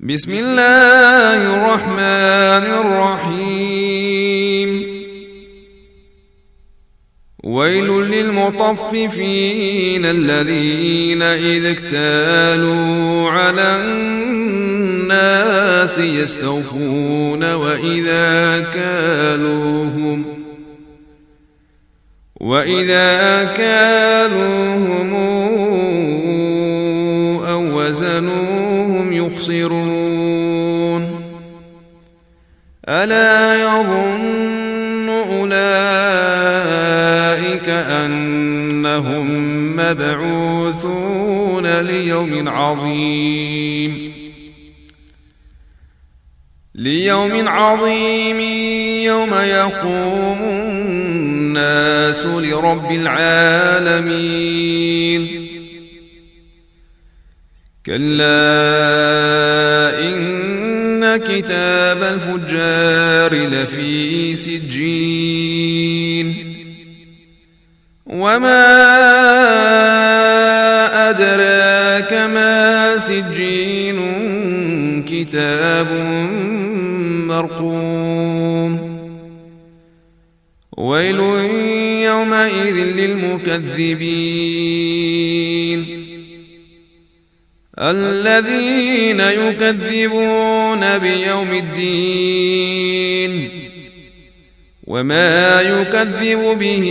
بسم الله الرحمن الرحيم. ويل للمطففين الذين إذا اكتالوا على الناس يستوفون وإذا كالوهم أو وزنوهم يخسرون. ألا يظن أولئك أنهم مبعوثون ليوم عظيم يوم يقوم الناس لرب العالمين. كلا إن كتاب الفجار لفي سجين. وما أدراك ما سجين كتاب مرقوم. ويل يومئذ للمكذبين الذين يكذبون بيوم الدين. وما يكذب به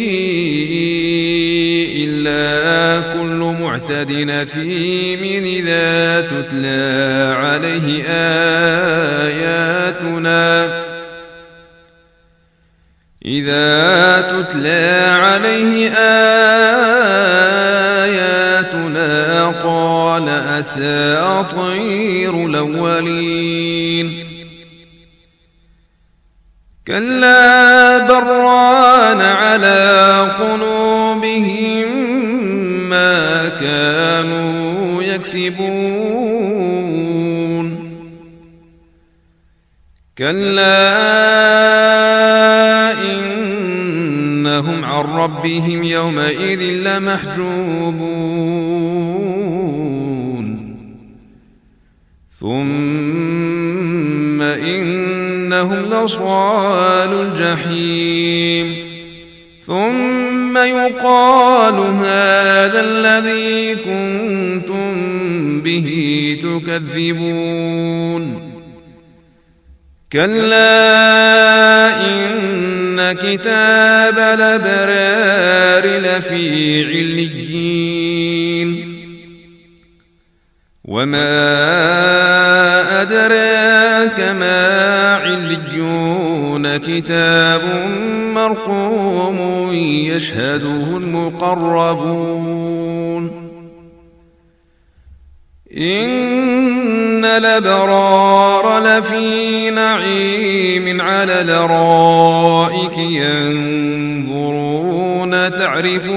إلا كل معتد أثيم إذا تتلى عليه آياتنا قال أساطير الأولين. كلا بران على قلوبهم ما كانوا يكسبون. كلا إنهم عن ربهم يومئذ لمحجوبون. ثم إنهم لصال الجحيم. ثم يقال هذا الذي كنتم به تكذبون. كلا إن كتاب الأبرار لفي عليين. وما أدراك ما عليون كتاب مرقوم يشهده المقربون. إن الأبرار لفي نعيم على الأرائك ينظرون تعرف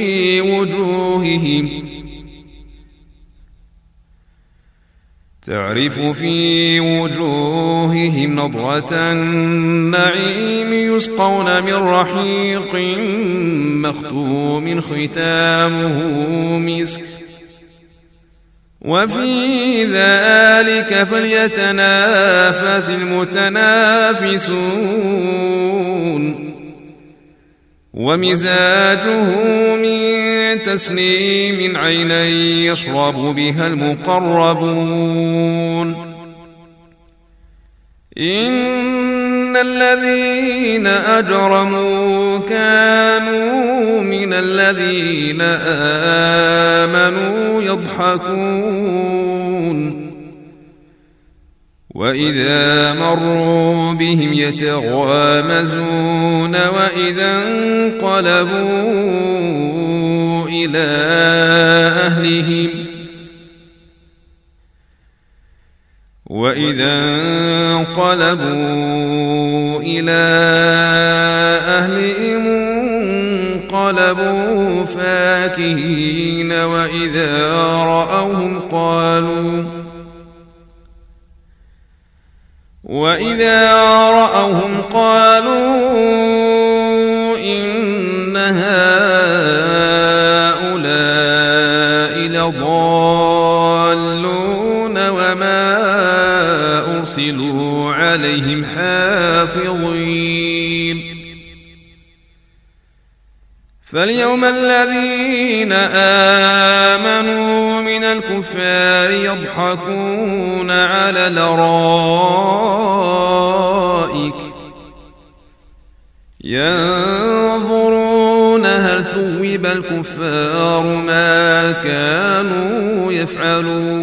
في وجوههم نضرة النعيم. يسقون من رحيق مختوم ختامه مسك. وفي ذلك فليتنافس المتنافسون. ومزاجه من تسنيم عينا يشرب بها المقربون. إن الذين أجرموا كانوا من الذين آمنوا يضحكون. وإذا مروا بهم يتغامزون. وإذا انقلبوا إلى أهلهم انقلبوا فاكهين. وإذا رأوهم قالوا إن هؤلاء لضالون. وما يرسلوا عليهم حافظين فاليوم الذين آمنوا من الكفار يضحكون على الأرائك ينظرون هل ثوب الكفار ما كانوا يفعلون